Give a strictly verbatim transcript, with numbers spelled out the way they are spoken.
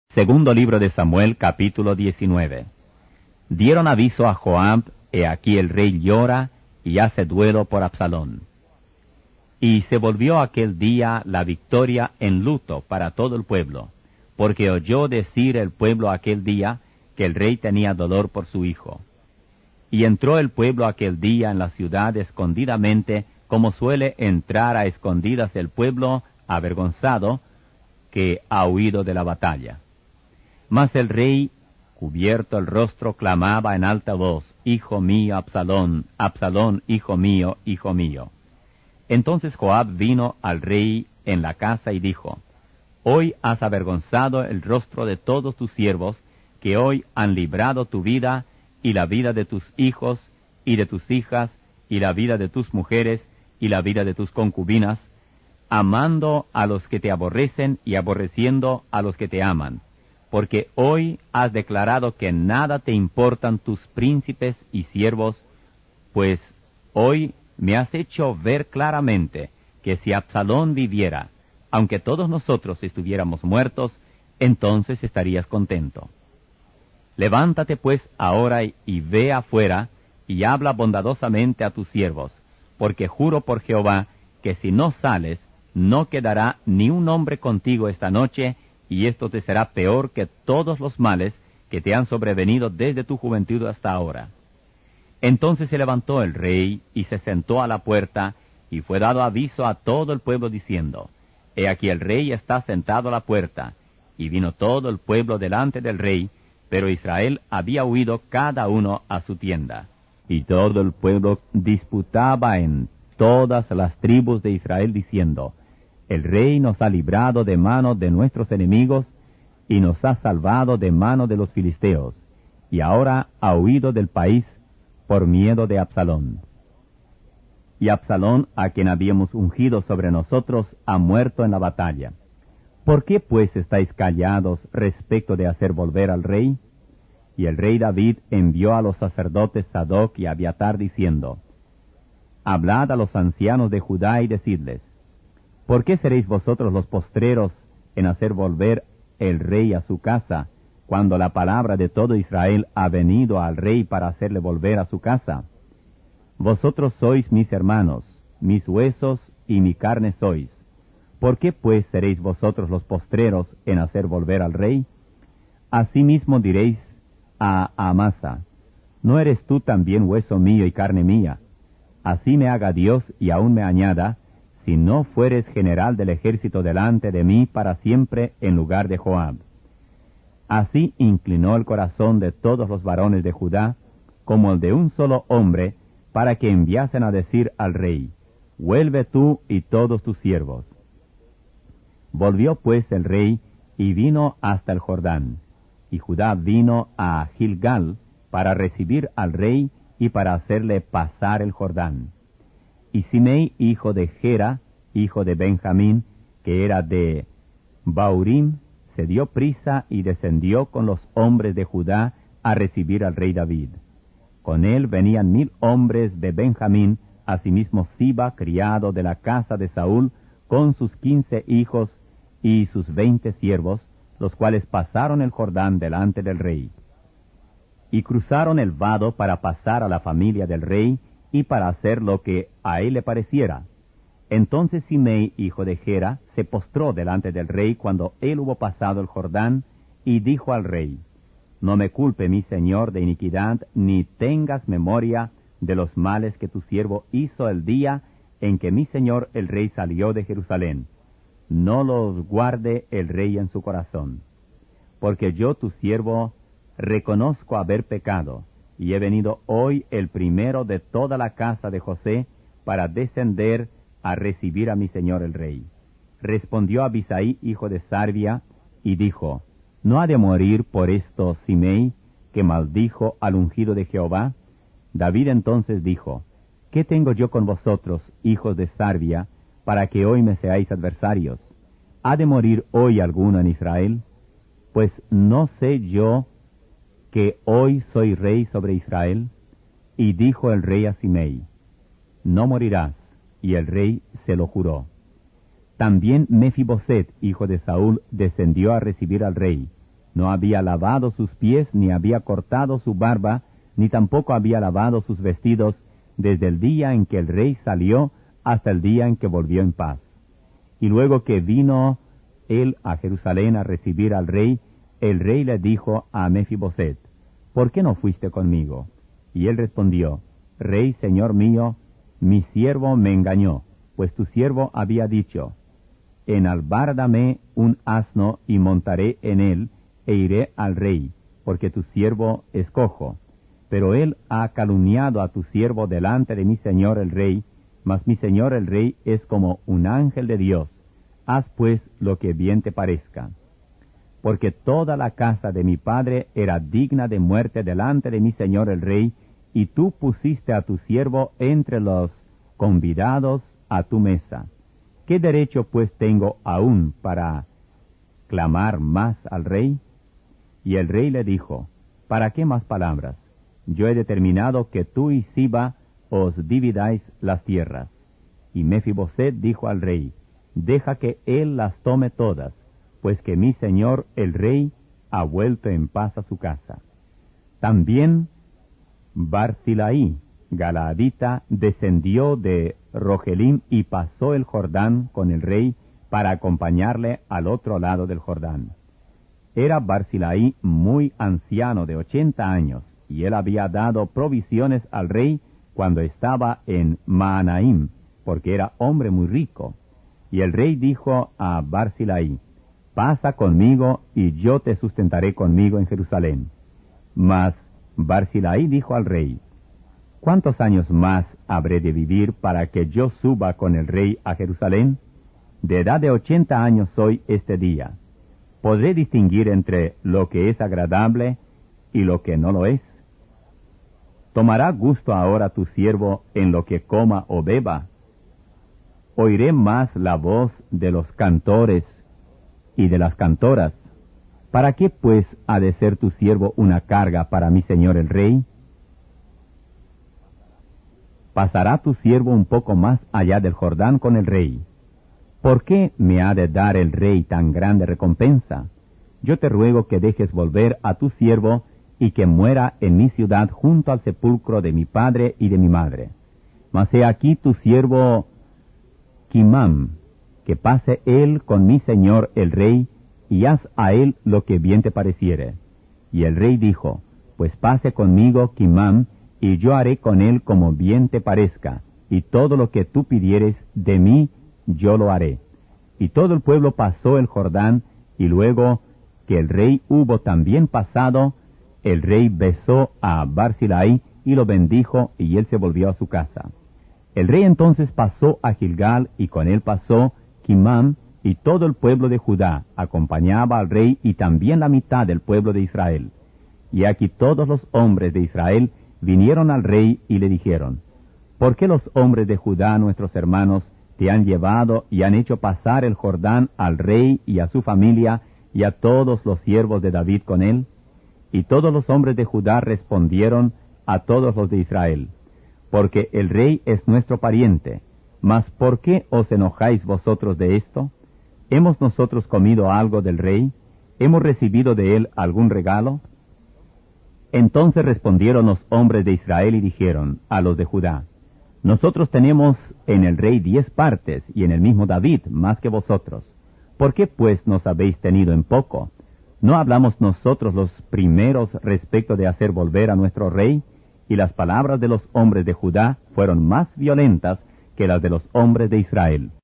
Segundo libro de Samuel, capítulo diecinueve. Dieron aviso a Joab, he aquí el rey llora y hace duelo por Absalón. Y se volvió aquel día la victoria en luto para todo el pueblo, porque oyó decir el pueblo aquel día que el rey tenía dolor por su hijo. Y entró el pueblo aquel día en la ciudad escondidamente, como suele entrar a escondidas el pueblo avergonzado que ha huido de la batalla. Mas el rey, cubierto el rostro, clamaba en alta voz, Hijo mío, Absalón, Absalón, hijo mío, hijo mío. Entonces Joab vino al rey en la casa y dijo, Hoy has avergonzado el rostro de todos tus siervos, que hoy han librado tu vida, y la vida de tus hijos, y de tus hijas, y la vida de tus mujeres, y la vida de tus concubinas, amando a los que te aborrecen, y aborreciendo a los que te aman. Porque hoy has declarado que nada te importan tus príncipes y siervos, pues hoy me has hecho ver claramente que si Absalón viviera, aunque todos nosotros estuviéramos muertos, entonces estarías contento. Levántate pues ahora y ve afuera, y habla bondadosamente a tus siervos, porque juro por Jehová que si no sales, no quedará ni un hombre contigo esta noche, y esto te será peor que todos los males que te han sobrevenido desde tu juventud hasta ahora. Entonces se levantó el rey, y se sentó a la puerta, y fue dado aviso a todo el pueblo diciendo, He aquí el rey está sentado a la puerta. Y vino todo el pueblo delante del rey, pero Israel había huido cada uno a su tienda. Y todo el pueblo disputaba en todas las tribus de Israel diciendo, El rey nos ha librado de mano de nuestros enemigos, y nos ha salvado de mano de los filisteos, y ahora ha huido del país por miedo de Absalón. Y Absalón, a quien habíamos ungido sobre nosotros, ha muerto en la batalla. ¿Por qué pues estáis callados respecto de hacer volver al rey? Y el rey David envió a los sacerdotes Sadoc y Abiatar diciendo, Hablad a los ancianos de Judá y decidles, ¿por qué seréis vosotros los postreros en hacer volver el rey a su casa, cuando la palabra de todo Israel ha venido al rey para hacerle volver a su casa? Vosotros sois mis hermanos, mis huesos y mi carne sois. ¿Por qué pues seréis vosotros los postreros en hacer volver al rey? Asimismo diréis a Amasa, ¿no eres tú también hueso mío y carne mía? Así me haga Dios y aún me añada, si no fueres general del ejército delante de mí para siempre en lugar de Joab. Así inclinó el corazón de todos los varones de Judá, como el de un solo hombre, para que enviasen a decir al rey, Vuelve tú y todos tus siervos. Volvió pues el rey, y vino hasta el Jordán, y Judá vino a Gilgal para recibir al rey y para hacerle pasar el Jordán. Y Simei, hijo de Gera, hijo de Benjamín, que era de Baurim, se dio prisa y descendió con los hombres de Judá a recibir al rey David. Con él venían mil hombres de Benjamín, asimismo Siba, criado de la casa de Saúl, con sus quince hijos y sus veinte siervos, los cuales pasaron el Jordán delante del rey. Y cruzaron el vado para pasar a la familia del rey, y para hacer lo que a él le pareciera. Entonces Simei, hijo de Gera, se postró delante del rey cuando él hubo pasado el Jordán, y dijo al rey, No me culpe mi señor de iniquidad, ni tengas memoria de los males que tu siervo hizo el día en que mi señor el rey salió de Jerusalén. No los guarde el rey en su corazón. Porque yo, tu siervo, reconozco haber pecado, y he venido hoy el primero de toda la casa de José para descender a recibir a mi señor el rey. Respondió Abisai, hijo de Sarvia, y dijo, ¿no ha de morir por esto Simei, que maldijo al ungido de Jehová? David entonces dijo, ¿qué tengo yo con vosotros, hijos de Sarvia, para que hoy me seáis adversarios? ¿Ha de morir hoy alguno en Israel? Pues no sé yo que hoy soy rey sobre Israel. Y dijo el rey a Simei, no morirás, y el rey se lo juró. También Mefiboset, hijo de Saúl, descendió a recibir al rey, no había lavado sus pies, ni había cortado su barba, ni tampoco había lavado sus vestidos, desde el día en que el rey salió hasta el día en que volvió en paz. Y luego que vino él a Jerusalén a recibir al rey, el rey le dijo a Mefiboset, ¿por qué no fuiste conmigo? Y él respondió, Rey, señor mío, mi siervo me engañó, pues tu siervo había dicho, enalbárdame un asno y montaré en él, e iré al rey, porque tu siervo es cojo. Pero él ha calumniado a tu siervo delante de mi señor el rey, mas mi señor el rey es como un ángel de Dios. Haz pues lo que bien te parezca. Porque toda la casa de mi padre era digna de muerte delante de mi señor el rey, y tú pusiste a tu siervo entre los convidados a tu mesa. ¿Qué derecho pues tengo aún para clamar más al rey? Y el rey le dijo, ¿para qué más palabras? Yo he determinado que tú y Siba os dividáis las tierras. Y Mefiboset dijo al rey, deja que él las tome todas, pues que mi señor el rey ha vuelto en paz a su casa. También Barzilaí, Galaadita, descendió de Rogelim y pasó el Jordán con el rey para acompañarle al otro lado del Jordán. Era Barzilaí muy anciano de ochenta años, y él había dado provisiones al rey cuando estaba en Maanaim, porque era hombre muy rico. Y el rey dijo a Barzilaí, pasa conmigo y yo te sustentaré conmigo en Jerusalén. Mas Barzilaí dijo al rey, ¿cuántos años más habré de vivir para que yo suba con el rey a Jerusalén? De edad de ochenta años soy este día. ¿Podré distinguir entre lo que es agradable y lo que no lo es? ¿Tomará gusto ahora tu siervo en lo que coma o beba? ¿Oiré más la voz de los cantores y de las cantoras? ¿Para qué pues ha de ser tu siervo una carga para mi señor el rey? ¿Pasará tu siervo un poco más allá del Jordán con el rey? ¿Por qué me ha de dar el rey tan grande recompensa? Yo te ruego que dejes volver a tu siervo y que muera en mi ciudad junto al sepulcro de mi padre y de mi madre. Mas he aquí tu siervo Quimam, que pase él con mi señor el rey, y haz a él lo que bien te pareciere. Y el rey dijo, pues pase conmigo Quimam, y yo haré con él como bien te parezca, y todo lo que tú pidieres de mí, yo lo haré. Y todo el pueblo pasó el Jordán, y luego que el rey hubo también pasado, el rey besó a Barzilaí y lo bendijo, y él se volvió a su casa. El rey entonces pasó a Gilgal, y con él pasó Quimam, y todo el pueblo de Judá acompañaba al rey, y también la mitad del pueblo de Israel. Y aquí todos los hombres de Israel vinieron al rey y le dijeron, ¿por qué los hombres de Judá, nuestros hermanos, te han llevado y han hecho pasar el Jordán al rey y a su familia y a todos los siervos de David con él? Y todos los hombres de Judá respondieron a todos los de Israel, porque el rey es nuestro pariente. Mas ¿por qué os enojáis vosotros de esto? ¿Hemos nosotros comido algo del rey? ¿Hemos recibido de él algún regalo? Entonces respondieron los hombres de Israel y dijeron a los de Judá, nosotros tenemos en el rey diez partes, y en el mismo David más que vosotros. ¿Por qué pues nos habéis tenido en poco? ¿No hablamos nosotros los primeros respecto de hacer volver a nuestro rey? Y las palabras de los hombres de Judá fueron más violentas que las de los hombres de Israel.